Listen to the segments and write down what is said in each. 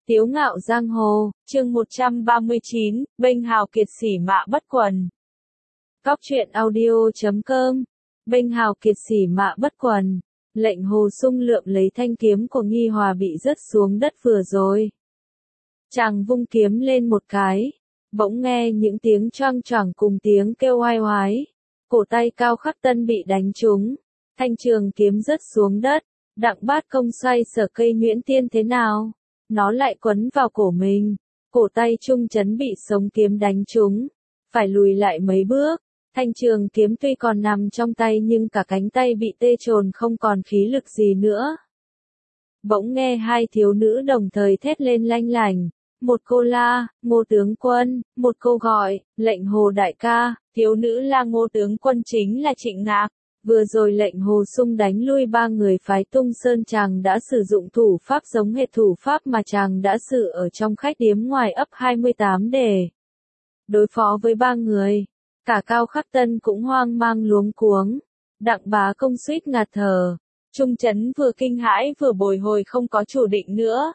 Tiếu ngạo giang hồ, chương 139, bênh hào kiệt sỉ mạ bất quần. Cóc truyện audio.com, bênh hào kiệt sỉ mạ bất quần. Lệnh Hồ Sung lượm lấy thanh kiếm của Nghi Hòa bị rớt xuống đất vừa rồi. Chàng vung kiếm lên một cái, bỗng nghe những tiếng choang choảng cùng tiếng kêu oai oái. Cổ tay Cao Khắc Tân bị đánh trúng, thanh trường kiếm rớt xuống đất. Đặng Bát Công xoay sở cây nhuyễn tiên thế nào? Nó lại quấn vào cổ mình. Cổ tay Trung Chấn bị sống kiếm đánh trúng, phải lùi lại mấy bước. Thanh trường kiếm tuy còn nằm trong tay nhưng cả cánh tay bị tê trồn không còn khí lực gì nữa. Bỗng nghe hai thiếu nữ đồng thời thét lên lanh lảnh. Một cô la, Ngô tướng quân, một cô gọi, lệnh Hồ đại ca. Thiếu nữ la Ngô tướng quân chính là Trịnh Ngạc. Vừa rồi lệnh Hồ Sung đánh lui ba người phái Tung Sơn, chàng đã sử dụng thủ pháp giống hệt thủ pháp mà chàng đã sử ở trong khách điếm ngoài ấp 28 để đối phó với ba người. Cả Cao Khắc Tân cũng hoang mang luống cuống. Đặng Bá Công suýt ngạt thở. Trung Chấn vừa kinh hãi vừa bồi hồi không có chủ định nữa.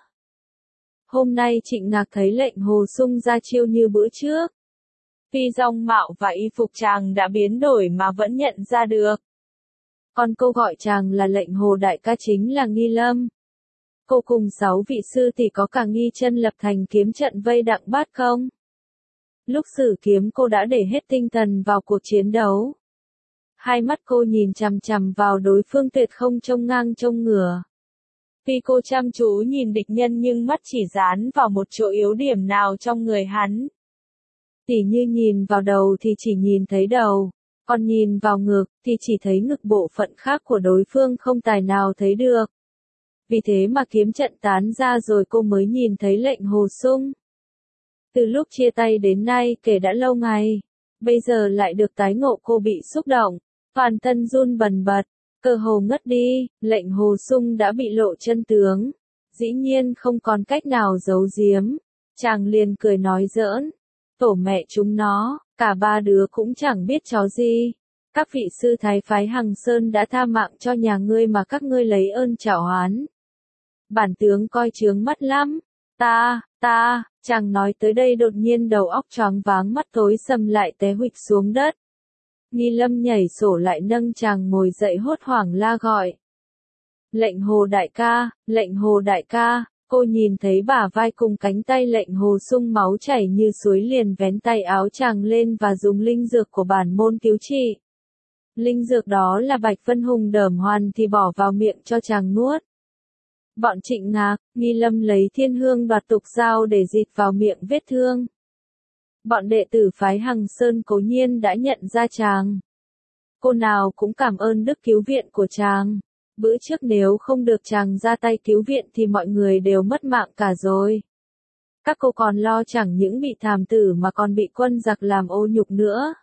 Hôm nay Trịnh Ngạc thấy lệnh Hồ Sung ra chiêu như bữa trước. Phi dòng mạo và y phục chàng đã biến đổi mà vẫn nhận ra được. Còn cô gọi chàng là lệnh Hồ đại ca chính là Nghi Lâm. Cô cùng 6 vị sư thì có cả Nghi Chân lập thành kiếm trận vây Đặng Bát Công. Lúc sử kiếm cô đã để hết tinh thần vào cuộc chiến đấu. Hai mắt cô nhìn chằm chằm vào đối phương tuyệt không trông ngang trông ngửa. Tuy cô chăm chú nhìn địch nhân nhưng mắt chỉ dán vào một chỗ yếu điểm nào trong người hắn. Tỉ như nhìn vào đầu thì chỉ nhìn thấy đầu. Còn nhìn vào ngực thì chỉ thấy ngực, bộ phận khác của đối phương không tài nào thấy được. Vì thế mà kiếm trận tán ra rồi cô mới nhìn thấy lệnh Hồ Sung. Từ lúc chia tay đến nay kể đã lâu ngày, bây giờ lại được tái ngộ, cô bị xúc động, toàn thân run bần bật, cơ hồ ngất đi. Lệnh Hồ Sung đã bị lộ chân tướng, dĩ nhiên không còn cách nào giấu giếm. Chàng liền cười nói giỡn, tổ mẹ chúng nó, cả ba đứa cũng chẳng biết chó gì. Các vị sư thái phái Hằng Sơn đã tha mạng cho nhà ngươi mà các ngươi lấy ơn trả oán. Bản tướng coi chướng mắt lắm. Chàng nói tới đây đột nhiên đầu óc choáng váng, mắt tối sầm lại té huỵch xuống đất. Nghi Lâm nhảy sổ lại nâng chàng ngồi dậy hốt hoảng la gọi. Lệnh Hồ đại ca, lệnh Hồ đại ca. Cô nhìn thấy bả vai cùng cánh tay lệnh Hồ Sung máu chảy như suối, liền vén tay áo chàng lên và dùng linh dược của bản môn cứu trị. Linh dược đó là Bạch Vân Hùng đởm hoàn thì bỏ vào miệng cho chàng nuốt. Bọn Trịnh Ngạc, Nghi Lâm lấy thiên hương đoạt tục dao để dịt vào miệng vết thương. Bọn đệ tử phái Hằng Sơn cố nhiên đã nhận ra chàng. Cô nào cũng cảm ơn đức cứu viện của chàng. Bữa trước nếu không được chàng ra tay cứu viện thì mọi người đều mất mạng cả rồi. Các cô còn lo chẳng những bị thảm tử mà còn bị quân giặc làm ô nhục nữa.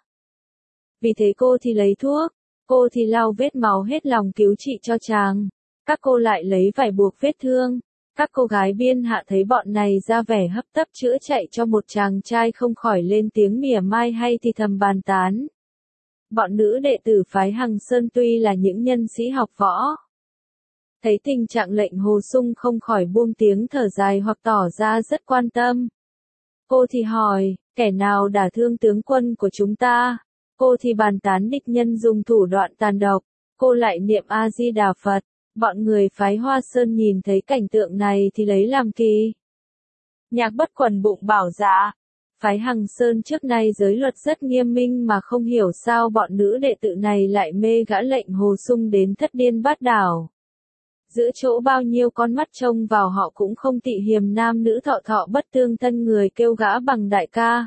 Vì thế cô thì lấy thuốc, cô thì lau vết máu hết lòng cứu trị cho chàng. Các cô lại lấy vải buộc vết thương. Các cô gái biên hạ thấy bọn này ra vẻ hấp tấp chữa chạy cho một chàng trai không khỏi lên tiếng mỉa mai hay thì thầm bàn tán. Bọn nữ đệ tử phái Hằng Sơn tuy là những nhân sĩ học võ, thấy tình trạng lệnh Hồ Sung không khỏi buông tiếng thở dài hoặc tỏ ra rất quan tâm. Cô thì hỏi, kẻ nào đả thương tướng quân của chúng ta? Cô thì bàn tán địch nhân dùng thủ đoạn tàn độc. Cô lại niệm A-di-đà Phật. Bọn người phái Hoa Sơn nhìn thấy cảnh tượng này thì lấy làm kỳ. Nhạc Bất Quần bụng bảo dạ. Phái Hằng Sơn trước nay giới luật rất nghiêm minh mà không hiểu sao bọn nữ đệ tử này lại mê gã lệnh Hồ Sung đến thất điên bát đảo. Giữa chỗ bao nhiêu con mắt trông vào họ cũng không tị hiềm, nam nữ thọ thọ bất tương thân, người kêu gã bằng đại ca.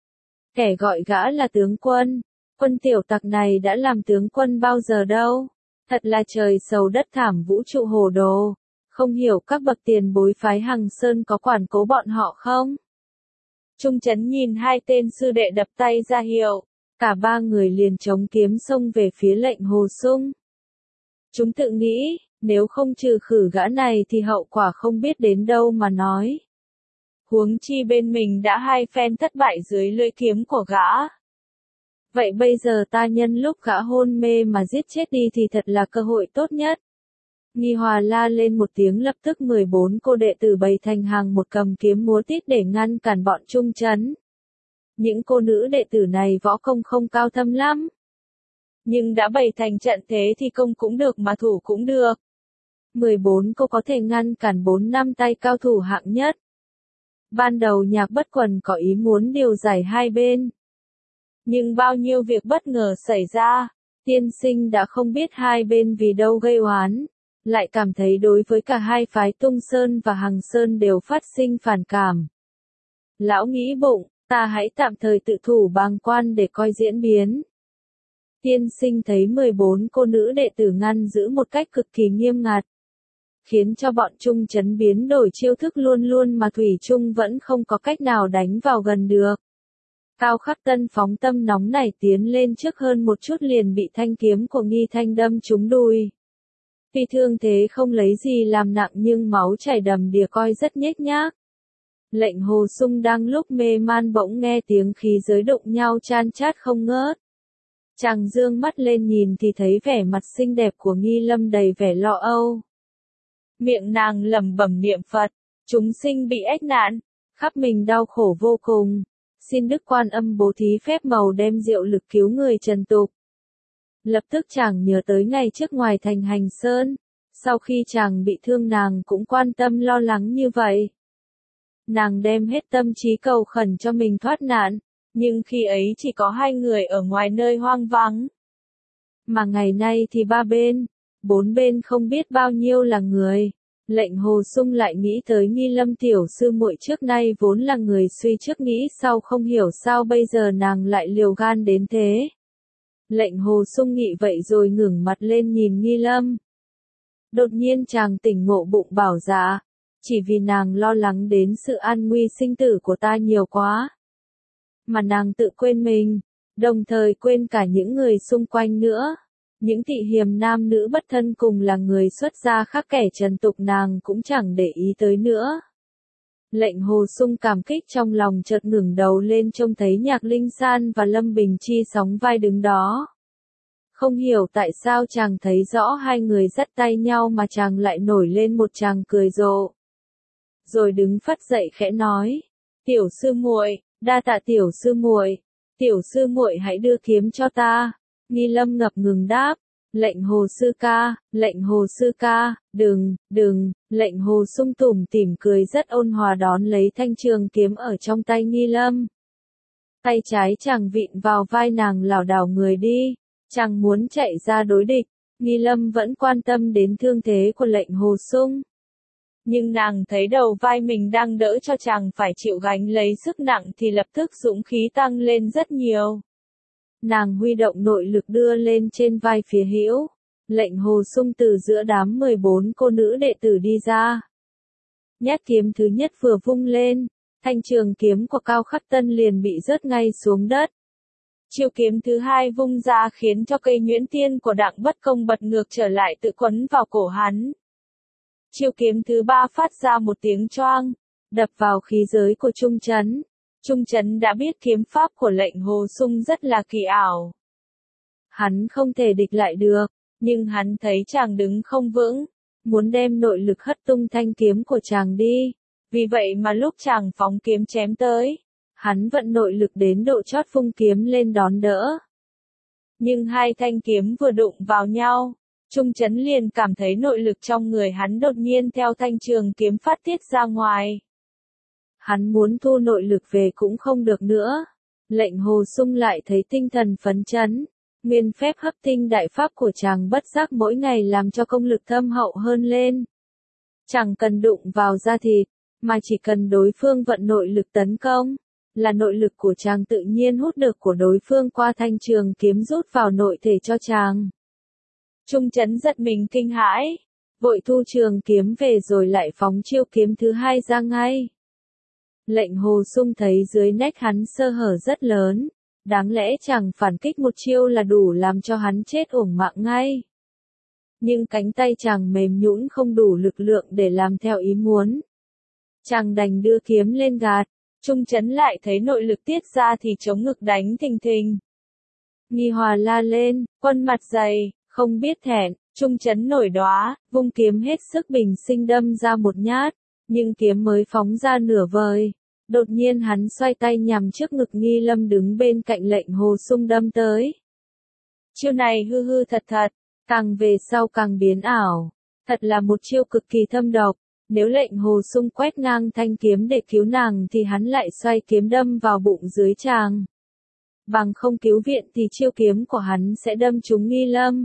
Kẻ gọi gã là tướng quân. Quân tiểu tặc này đã làm tướng quân bao giờ đâu. Thật là trời sầu đất thảm, vũ trụ hồ đồ. Không hiểu các bậc tiền bối phái Hằng Sơn có quản cố bọn họ không? Trung Chấn nhìn hai tên sư đệ đập tay ra hiệu. Cả ba người liền chống kiếm xông về phía lệnh Hồ Sung. Chúng tự nghĩ, nếu không trừ khử gã này thì hậu quả không biết đến đâu mà nói. Huống chi bên mình đã hai phen thất bại dưới lưỡi kiếm của gã. Vậy bây giờ ta nhân lúc gã hôn mê mà giết chết đi thì thật là cơ hội tốt nhất. Nghi Hòa la lên một tiếng, lập tức 14 cô đệ tử bày thành hàng một cầm kiếm múa tít để ngăn cản bọn Trung Chấn. Những cô nữ đệ tử này võ công không cao thâm lắm. Nhưng đã bày thành trận thế thì công cũng được mà thủ cũng được. 14 cô có thể ngăn cản 4-5 tay cao thủ hạng nhất. Ban đầu Nhạc Bất Quần có ý muốn điều giải hai bên. Nhưng bao nhiêu việc bất ngờ xảy ra, tiên sinh đã không biết hai bên vì đâu gây oán, lại cảm thấy đối với cả hai phái Tung Sơn và Hằng Sơn đều phát sinh phản cảm. Lão nghĩ bụng, ta hãy tạm thời tự thủ bàng quan để coi diễn biến. Tiên sinh thấy 14 cô nữ đệ tử ngăn giữ một cách cực kỳ nghiêm ngặt, khiến cho bọn Trung Chấn biến đổi chiêu thức luôn luôn mà thủy chung vẫn không có cách nào đánh vào gần được. Cao Khắc Tân phóng tâm nóng nảy tiến lên trước hơn một chút liền bị thanh kiếm của Nghi Thanh đâm trúng đùi. Tuy thương thế không lấy gì làm nặng nhưng máu chảy đầm đìa coi rất nhếch nhác. Lệnh Hồ Sung đang lúc mê man bỗng nghe tiếng khí giới đụng nhau chan chát không ngớt. Chàng dương mắt lên nhìn thì thấy vẻ mặt xinh đẹp của Nghi Lâm đầy vẻ lo âu. Miệng nàng lẩm bẩm niệm Phật, chúng sinh bị ách nạn, khắp mình đau khổ vô cùng. Xin Đức Quan Âm bố thí phép màu đem diệu lực cứu người trần tục. Lập tức chàng nhớ tới ngày trước ngoài thành Hành Sơn, sau khi chàng bị thương nàng cũng quan tâm lo lắng như vậy. Nàng đem hết tâm trí cầu khẩn cho mình thoát nạn, nhưng khi ấy chỉ có hai người ở ngoài nơi hoang vắng. Mà ngày nay thì ba bên, bốn bên không biết bao nhiêu là người. Lệnh Hồ Sung lại nghĩ tới Nghi Lâm tiểu sư muội trước nay vốn là người suy trước nghĩ sau, không hiểu sao bây giờ nàng lại liều gan đến thế. Lệnh Hồ Sung nghĩ vậy rồi ngẩng mặt lên nhìn Nghi Lâm. Đột nhiên chàng tỉnh ngộ bụng bảo dạ, chỉ vì nàng lo lắng đến sự an nguy sinh tử của ta nhiều quá, mà nàng tự quên mình, đồng thời quên cả những người xung quanh nữa. Những thị hiềm nam nữ bất thân cùng là người xuất gia khác kẻ trần tục nàng cũng chẳng để ý tới nữa. Lệnh Hồ Sung cảm kích trong lòng, chợt ngẩng đầu lên trông thấy Nhạc Linh San và Lâm Bình Chi sóng vai đứng đó. Không hiểu tại sao chàng thấy rõ hai người dắt tay nhau mà chàng lại nổi lên một tràng cười rộ. Rồi đứng phắt dậy khẽ nói, tiểu sư muội, đa tạ tiểu sư muội, tiểu sư muội hãy đưa kiếm cho ta. Nghi Lâm ngập ngừng đáp, lệnh Hồ sư ca, đừng, lệnh Hồ Sung tủm tỉm cười rất ôn hòa đón lấy thanh trường kiếm ở trong tay Nghi Lâm. Tay trái chàng vịn vào vai nàng lảo đảo người đi, chàng muốn chạy ra đối địch. Nghi Lâm vẫn quan tâm đến thương thế của lệnh Hồ Sung. Nhưng nàng thấy đầu vai mình đang đỡ cho chàng phải chịu gánh lấy sức nặng thì lập tức dũng khí tăng lên rất nhiều. Nàng huy động nội lực đưa lên trên vai phía hữu. Lệnh Hồ Sung từ giữa đám 14 cô nữ đệ tử đi ra. Nhát kiếm thứ nhất vừa vung lên, thanh trường kiếm của Cao Khắc Tân liền bị rớt ngay xuống đất. Chiêu kiếm thứ hai vung ra khiến cho cây nhuyễn tiên của Đặng Bất Công bật ngược trở lại tự quấn vào cổ hắn. Chiêu kiếm thứ ba phát ra một tiếng choang, đập vào khí giới của Trung Chấn. Trung Chấn đã biết kiếm pháp của lệnh Hồ Sung rất là kỳ ảo. Hắn không thể địch lại được, nhưng hắn thấy chàng đứng không vững, muốn đem nội lực hất tung thanh kiếm của chàng đi. Vì vậy mà lúc chàng phóng kiếm chém tới, hắn vận nội lực đến độ chót vung kiếm lên đón đỡ. Nhưng hai thanh kiếm vừa đụng vào nhau, Trung Chấn liền cảm thấy nội lực trong người hắn đột nhiên theo thanh trường kiếm phát tiết ra ngoài. Hắn muốn thu nội lực về cũng không được nữa. Lệnh Hồ Sung lại thấy tinh thần phấn chấn. Nguyên phép hấp tinh đại pháp của chàng bất giác mỗi ngày làm cho công lực thâm hậu hơn lên. Chẳng cần đụng vào da thịt, mà chỉ cần đối phương vận nội lực tấn công, là nội lực của chàng tự nhiên hút được của đối phương qua thanh trường kiếm rút vào nội thể cho chàng. Trung Chấn giật mình kinh hãi, vội thu trường kiếm về rồi lại phóng chiêu kiếm thứ hai ra ngay. Lệnh Hồ Sung thấy dưới nách hắn sơ hở rất lớn, đáng lẽ chàng phản kích một chiêu là đủ làm cho hắn chết uổng mạng ngay. Nhưng cánh tay chàng mềm nhũn không đủ lực lượng để làm theo ý muốn. Chàng đành đưa kiếm lên gạt, Trung Chấn lại thấy nội lực tiết ra thì chống ngực đánh thình thình. Nghi Hòa la lên, quân mặt dày, không biết thẹn, Trung Chấn nổi đoá, vung kiếm hết sức bình sinh đâm ra một nhát, nhưng kiếm mới phóng ra nửa vời. Đột nhiên hắn xoay tay nhằm trước ngực Nghi Lâm đứng bên cạnh Lệnh Hồ Sung đâm tới. Chiêu này hư hư thật thật, càng về sau càng biến ảo. Thật là một chiêu cực kỳ thâm độc. Nếu Lệnh Hồ Sung quét ngang thanh kiếm để cứu nàng thì hắn lại xoay kiếm đâm vào bụng dưới chàng. Bằng không cứu viện thì chiêu kiếm của hắn sẽ đâm trúng Nghi Lâm.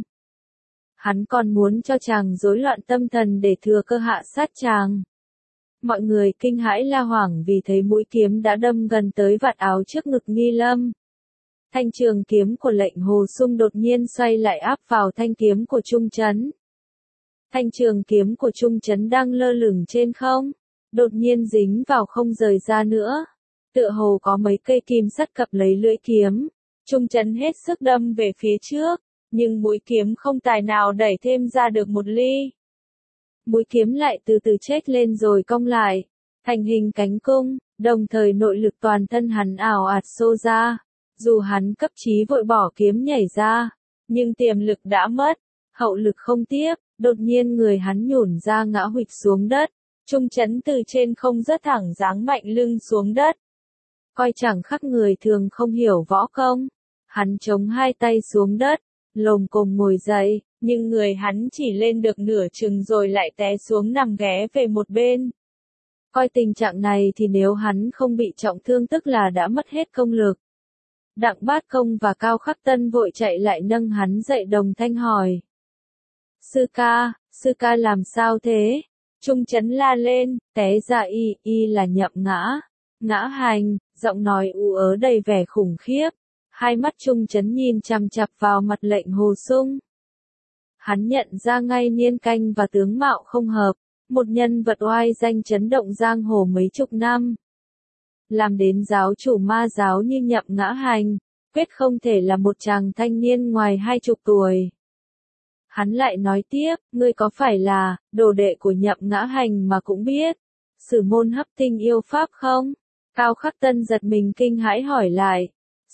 Hắn còn muốn cho chàng rối loạn tâm thần để thừa cơ hạ sát chàng. Mọi người kinh hãi la hoảng vì thấy mũi kiếm đã đâm gần tới vạt áo trước ngực Nghi Lâm. Thanh trường kiếm của Lệnh Hồ Sung đột nhiên xoay lại áp vào thanh kiếm của Trung Chấn. Thanh trường kiếm của Trung Chấn đang lơ lửng trên không, đột nhiên dính vào không rời ra nữa. Tựa hồ có mấy cây kim sắt cặp lấy lưỡi kiếm. Trung Chấn hết sức đâm về phía trước, nhưng mũi kiếm không tài nào đẩy thêm ra được một ly. Mũi kiếm lại từ từ chếch lên rồi cong lại, thành hình cánh cung, đồng thời nội lực toàn thân hắn ảo ạt xô ra. Dù hắn cấp chí vội bỏ kiếm nhảy ra, nhưng tiềm lực đã mất, hậu lực không tiếp, đột nhiên người hắn nhổn ra ngã huỵch xuống đất. Trung Chấn từ trên không rớt thẳng giáng mạnh lưng xuống đất. Coi chẳng khác người thường không hiểu võ công. Hắn chống hai tay xuống đất, lồm cồm ngồi dậy, nhưng người hắn chỉ lên được nửa chừng rồi lại té xuống nằm ghé về một bên. Coi tình trạng này thì nếu hắn không bị trọng thương tức là đã mất hết công lực. Đặng Bát Công và Cao Khắc Tân vội chạy lại nâng hắn dậy đồng thanh hỏi. Sư ca làm sao thế? Trung Chấn la lên, té ra y là Nhậm Ngã. Ngã Hành, giọng nói u ớ đầy vẻ khủng khiếp. Hai mắt Trung Chấn nhìn chằm chằm vào mặt Lệnh Hồ Sung. Hắn nhận ra ngay niên canh và tướng mạo không hợp, một nhân vật oai danh chấn động giang hồ mấy chục năm. Làm đến giáo chủ ma giáo như Nhậm Ngã Hành, quyết không thể là một chàng thanh niên ngoài 20 tuổi. Hắn lại nói tiếp, ngươi có phải là đồ đệ của Nhậm Ngã Hành mà cũng biết Sử môn hấp tinh yêu pháp không? Cao Khắc Tân giật mình kinh hãi hỏi lại.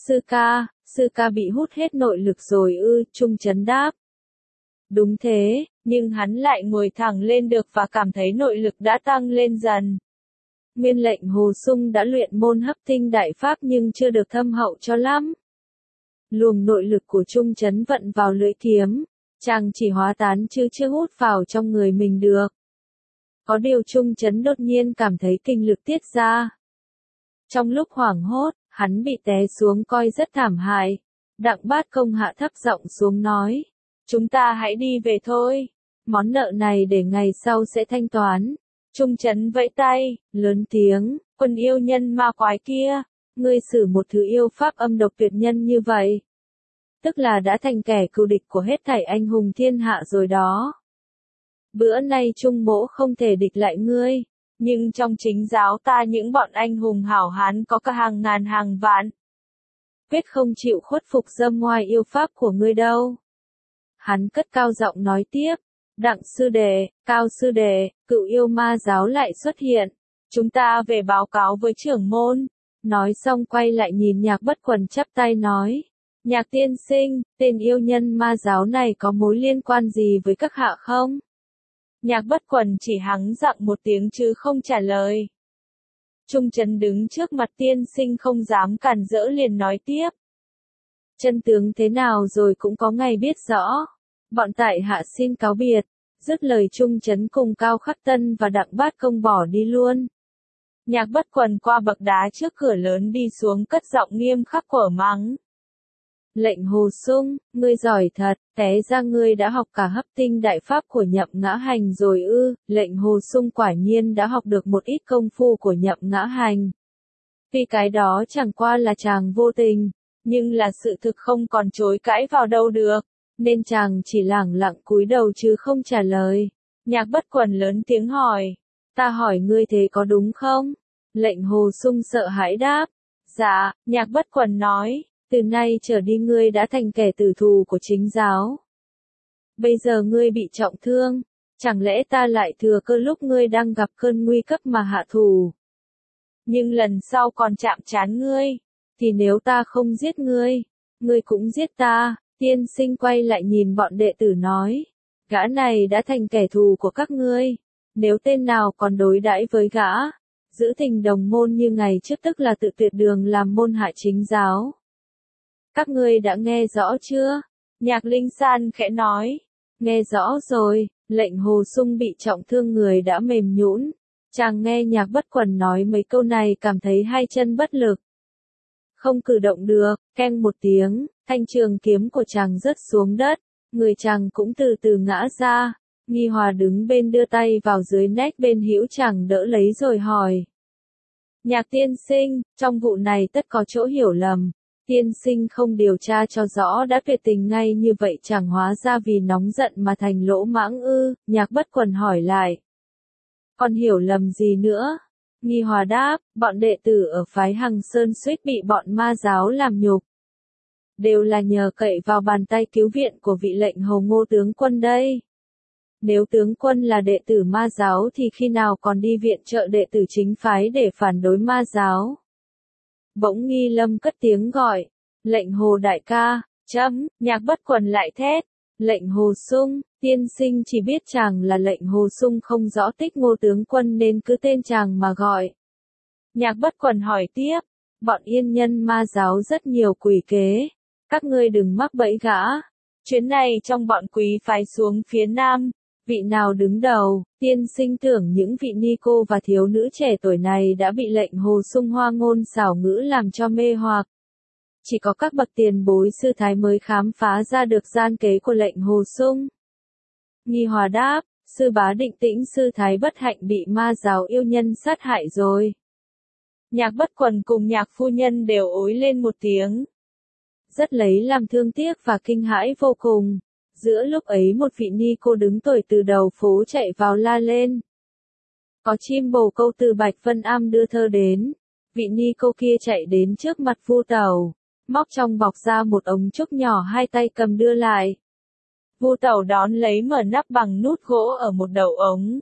Sư ca bị hút hết nội lực rồi ư? Trung Chấn đáp. Đúng thế, nhưng hắn lại ngồi thẳng lên được và cảm thấy nội lực đã tăng lên dần. Nguyên Lệnh Hồ Sung đã luyện môn hấp tinh đại pháp nhưng chưa được thâm hậu cho lắm. Luồng nội lực của Trung Chấn vận vào lưỡi kiếm, chàng chỉ hóa tán chứ chưa hút vào trong người mình được. Có điều Trung Chấn đột nhiên cảm thấy kinh lực tiết ra. Trong lúc hoảng hốt, hắn bị té xuống coi rất thảm hại. Đặng Bát Công hạ thấp giọng xuống nói. Chúng ta hãy đi về thôi. Món nợ này để ngày sau sẽ thanh toán. Trung Chấn vẫy tay, lớn tiếng, quân yêu nhân ma quái kia. Ngươi sử một thứ yêu pháp âm độc tuyệt nhân như vậy. Tức là đã thành kẻ cừu địch của hết thảy anh hùng thiên hạ rồi đó. Bữa nay Trung Mỗ không thể địch lại ngươi. Nhưng trong chính giáo ta những bọn anh hùng hảo hán có cả hàng ngàn hàng vạn. Quyết không chịu khuất phục dâm ngoài yêu pháp của ngươi đâu. Hắn cất cao giọng nói tiếp. Đặng sư đệ, Cao sư đệ, cựu yêu ma giáo lại xuất hiện. Chúng ta về báo cáo với trưởng môn. Nói xong quay lại nhìn Nhạc Bất Quần chắp tay nói. Nhạc tiên sinh, tên yêu nhân ma giáo này có mối liên quan gì với các hạ không? Nhạc Bất Quần chỉ hắng giọng một tiếng chứ không trả lời. Trung Chấn đứng trước mặt tiên sinh không dám cản rỡ liền nói tiếp. Chân tướng thế nào rồi cũng có ngày biết rõ. Bọn tại hạ xin cáo biệt. Dứt lời Trung Chấn cùng Cao Khắc Tân và Đặng Bát Công bỏ đi luôn. Nhạc Bất Quần qua bậc đá trước cửa lớn đi xuống cất giọng nghiêm khắc quở mắng. Lệnh Hồ Sung, ngươi giỏi thật, té ra ngươi đã học cả hấp tinh đại pháp của Nhậm Ngã Hành rồi ư? Lệnh Hồ Sung quả nhiên đã học được một ít công phu của Nhậm Ngã Hành. Tuy cái đó chẳng qua là chàng vô tình, nhưng là sự thực không còn chối cãi vào đâu được, nên chàng chỉ lẳng lặng cúi đầu chứ không trả lời. Nhạc Bất Quần lớn tiếng hỏi, ta hỏi ngươi thế có đúng không? Lệnh Hồ Sung sợ hãi đáp, dạ. Nhạc Bất Quần nói. Từ nay trở đi ngươi đã thành kẻ tử thù của chính giáo. Bây giờ ngươi bị trọng thương, chẳng lẽ ta lại thừa cơ lúc ngươi đang gặp cơn nguy cấp mà hạ thủ? Nhưng lần sau còn chạm trán ngươi, thì nếu ta không giết ngươi, ngươi cũng giết ta. Tiên sinh quay lại nhìn bọn đệ tử nói. Gã này đã thành kẻ thù của các ngươi. Nếu tên nào còn đối đãi với gã, giữ tình đồng môn như ngày trước tức là tự tuyệt đường làm môn hạ chính giáo. Các ngươi đã nghe rõ chưa? Nhạc Linh San khẽ nói. Nghe rõ rồi, lệnh Hồ Sung bị trọng thương người đã mềm nhũn. Chàng nghe Nhạc Bất Quần nói mấy câu này cảm thấy hai chân bất lực. Không cử động được, keng một tiếng, thanh trường kiếm của chàng rớt xuống đất, người chàng cũng từ từ ngã ra. Nghi Hòa đứng bên đưa tay vào dưới nách bên hữu chàng đỡ lấy rồi hỏi. Nhạc tiên sinh, trong vụ này tất có chỗ hiểu lầm. Tiên sinh không điều tra cho rõ đã tuyệt tình ngay như vậy chẳng hóa ra vì nóng giận mà thành lỗ mãng ư? Nhạc Bất Quần hỏi lại. Còn hiểu lầm gì nữa? Nghi Hòa đáp, bọn đệ tử ở phái Hằng Sơn suýt bị bọn ma giáo làm nhục. Đều là nhờ cậy vào bàn tay cứu viện của vị lệnh Hầu Ngô tướng quân đây. Nếu tướng quân là đệ tử ma giáo thì khi nào còn đi viện trợ đệ tử chính phái để phản đối ma giáo? Bỗng Nghi Lâm cất tiếng gọi, lệnh Hồ đại ca, Nhạc Bất Quần lại thét, lệnh Hồ Sung, tiên sinh chỉ biết chàng là lệnh Hồ Sung không rõ tích Ngô tướng quân nên cứ tên chàng mà gọi. Nhạc Bất Quần hỏi tiếp, bọn yên nhân ma giáo rất nhiều quỷ kế, các ngươi đừng mắc bẫy gã. Chuyến này trong bọn quý phái xuống phía nam, vị nào đứng đầu? Tiên sinh tưởng những vị ni cô và thiếu nữ trẻ tuổi này đã bị lệnh Hồ Sung hoa ngôn xảo ngữ làm cho mê hoặc. Chỉ có các bậc tiền bối sư thái mới khám phá ra được gian kế của lệnh Hồ Sung. Nghi Hòa đáp, sư bá Định Tĩnh sư thái bất hạnh bị ma giáo yêu nhân sát hại rồi. Nhạc Bất Quần cùng Nhạc phu nhân đều ối lên một tiếng. Rất lấy làm thương tiếc và kinh hãi vô cùng. Giữa lúc ấy một vị ni cô đứng tuổi từ đầu phố chạy vào la lên. Có chim bồ câu từ Bạch Vân Am đưa thơ đến. Vị ni cô kia chạy đến trước mặt Vu Tẩu, móc trong bọc ra một ống trúc nhỏ hai tay cầm đưa lại. Vu Tẩu đón lấy mở nắp bằng nút gỗ ở một đầu ống.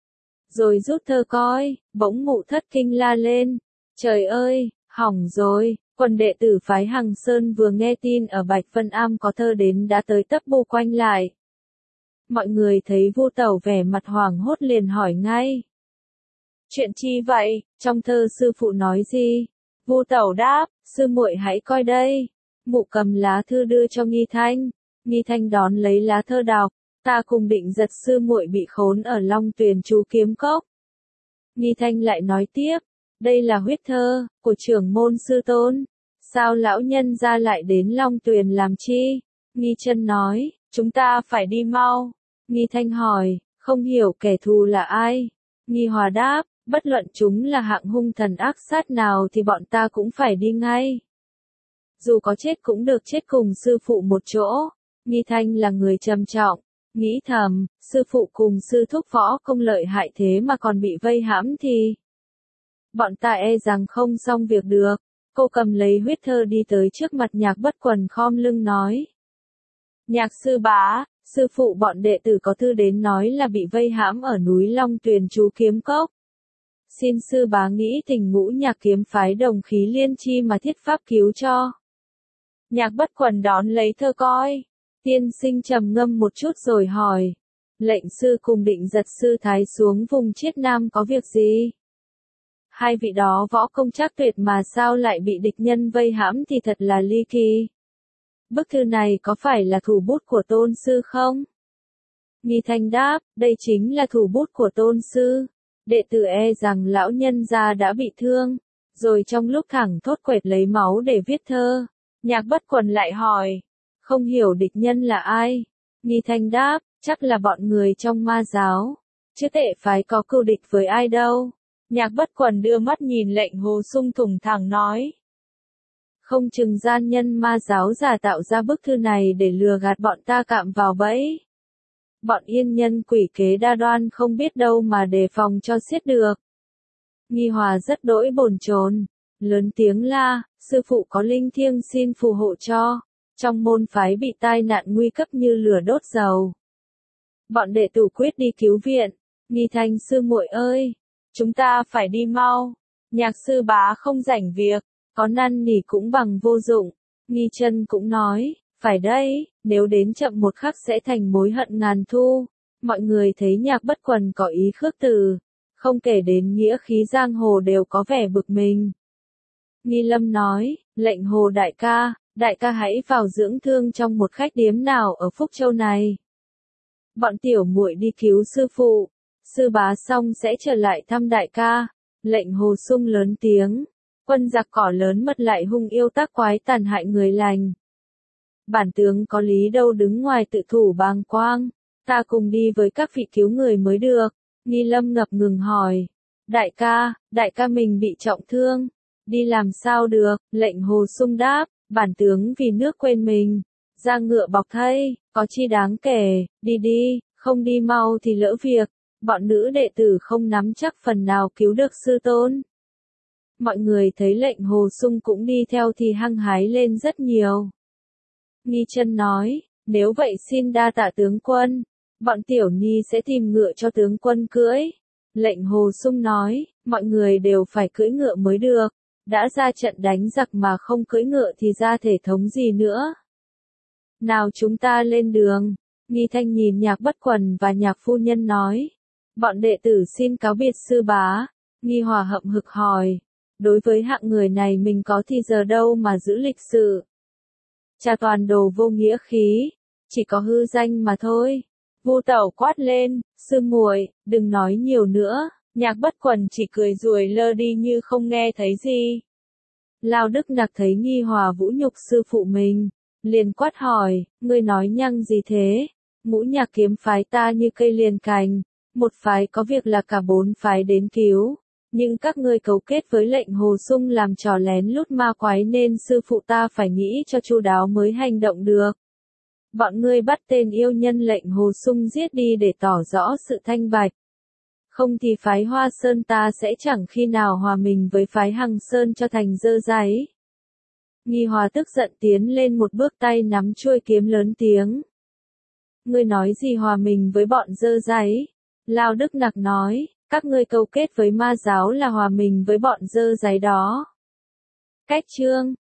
Rồi rút thơ coi, bỗng Mụ thất kinh la lên. Trời ơi, hỏng rồi! Quần đệ tử phái Hằng Sơn vừa nghe tin ở Bạch Vân Am có thơ đến đã tới tấp bu quanh lại. Mọi người thấy Vu Tẩu vẻ mặt hoảng hốt liền hỏi ngay. Chuyện chi vậy, trong thơ sư phụ nói gì? Vu Tẩu đáp, sư muội hãy coi đây. Mụ cầm lá thư đưa cho Nghi Thanh. Nghi Thanh đón lấy lá thơ đọc, ta cùng Định Giật sư muội bị khốn ở Long Tuyền Chú Kiếm Cốc. Nghi Thanh lại nói tiếp. Đây là huyết thơ, của trưởng môn sư tôn. Sao lão nhân ra lại đến Long Tuyền làm chi? Nghi Chân nói, chúng ta phải đi mau. Nghi Thanh hỏi, không hiểu kẻ thù là ai? Nghi Hòa đáp, bất luận chúng là hạng hung thần ác sát nào thì bọn ta cũng phải đi ngay. Dù có chết cũng được chết cùng sư phụ một chỗ. Nghi Thanh là người trầm trọng, nghĩ thầm, sư phụ cùng sư thúc võ công lợi hại thế mà còn bị vây hãm thì bọn ta e rằng không xong việc được. Cô cầm lấy huyết thơ đi tới trước mặt Nhạc Bất Quần khom lưng nói. Nhạc sư bá, sư phụ bọn đệ tử có thư đến nói là bị vây hãm ở núi Long Tuyền Chú Kiếm Cốc. Xin sư bá nghĩ tình Ngũ Nhạc kiếm phái đồng khí liên chi mà thiết pháp cứu cho. Nhạc Bất Quần đón lấy thơ coi. Tiên sinh trầm ngâm một chút rồi hỏi. Lệnh sư cùng Định Giật sư thái xuống vùng Chiết Nam có việc gì? Hai vị đó võ công trác tuyệt mà sao lại bị địch nhân vây hãm thì thật là ly kỳ. Bức thư này có phải là thủ bút của tôn sư không? Nghi Thanh đáp, đây chính là thủ bút của tôn sư. Đệ tử e rằng lão nhân gia đã bị thương, rồi trong lúc thẳng thốt quệt lấy máu để viết thơ. Nhạc Bất Quần lại hỏi, không hiểu địch nhân là ai? Nghi Thanh đáp, chắc là bọn người trong ma giáo, chứ tệ phái có cừu địch với ai đâu. Nhạc Bất Quần đưa mắt nhìn lệnh Hồ Sung thủng thẳng nói. Không chừng gian nhân ma giáo giả tạo ra bức thư này để lừa gạt bọn ta cạm vào bẫy. Bọn yên nhân quỷ kế đa đoan không biết đâu mà đề phòng cho xiết được. Nghi Hòa rất đỗi bồn chồn, lớn tiếng la, sư phụ có linh thiêng xin phù hộ cho. Trong môn phái bị tai nạn nguy cấp như lửa đốt dầu. Bọn đệ tử quyết đi cứu viện. Nghi Thanh sư muội ơi! Chúng ta phải đi mau. Nhạc sư bá không rảnh việc, có năn nỉ cũng bằng vô dụng. Nghi Chân cũng nói, Phải đây, nếu đến chậm một khắc sẽ thành mối hận ngàn thu. Mọi người thấy Nhạc Bất Quần có ý khước từ, không kể đến nghĩa khí giang hồ đều có vẻ bực mình. Nghi Lâm nói, lệnh Hồ đại ca hãy vào dưỡng thương trong một khách điếm nào ở Phúc Châu này. Bọn tiểu muội đi cứu sư phụ, sư bá xong sẽ trở lại thăm đại ca. Lệnh Hồ Sung lớn tiếng, quân giặc cỏ lớn mật lại hung yêu tác quái tàn hại người lành. Bản tướng có lý đâu đứng ngoài tự thủ bàng quang, ta cùng đi với các vị cứu người mới được. Nghi Lâm ngập ngừng hỏi, đại ca mình bị trọng thương, đi làm sao được? Lệnh Hồ Sung đáp, bản tướng vì nước quên mình, ra ngựa bọc thây, có chi đáng kể, đi, không đi mau thì lỡ việc, bọn nữ đệ tử không nắm chắc phần nào cứu được sư tôn. Mọi người thấy lệnh Hồ Sung cũng đi theo thì hăng hái lên rất nhiều. Nghi Chân nói, nếu vậy xin đa tạ tướng quân, bọn tiểu nhi sẽ tìm ngựa cho tướng quân cưỡi. Lệnh Hồ Sung nói, mọi người đều phải cưỡi ngựa mới được, đã ra trận đánh giặc mà không cưỡi ngựa thì ra thể thống gì nữa. Nào chúng ta lên đường. Nghi Thanh nhìn Nhạc Bất Quần và Nhạc phu nhân nói, bọn đệ tử xin cáo biệt sư bá. Nghi Hòa hậm hực hỏi, đối với hạng người này mình có thì giờ đâu mà giữ lịch sự. Cha toàn đồ vô nghĩa khí, chỉ có hư danh mà thôi. Vu Tẩu quát lên, sư muội, đừng nói nhiều nữa. Nhạc Bất Quần chỉ cười ruồi lơ đi như không nghe thấy gì. Lao Đức Nặc thấy Nghi Hòa vũ nhục sư phụ mình, liền quát hỏi, ngươi nói nhăng gì thế? Ngũ Nhạc kiếm phái ta như cây liền cành, một phái có việc là cả bốn phái đến cứu, nhưng các ngươi cấu kết với lệnh Hồ Sung làm trò lén lút ma quái nên sư phụ ta phải nghĩ cho chu đáo mới hành động được. Bọn ngươi bắt tên yêu nhân lệnh Hồ Sung giết đi để tỏ rõ sự thanh bạch. Không thì phái Hoa Sơn ta sẽ chẳng khi nào hòa mình với phái Hằng Sơn cho thành dơ dáy. Nghi Hòa tức giận tiến lên một bước, tay nắm chuôi kiếm lớn tiếng. Ngươi nói gì hòa mình với bọn dơ dáy? Lao Đức Nặc nói, các ngươi câu kết với ma giáo là hòa mình với bọn dơ dáy đó. Cách chương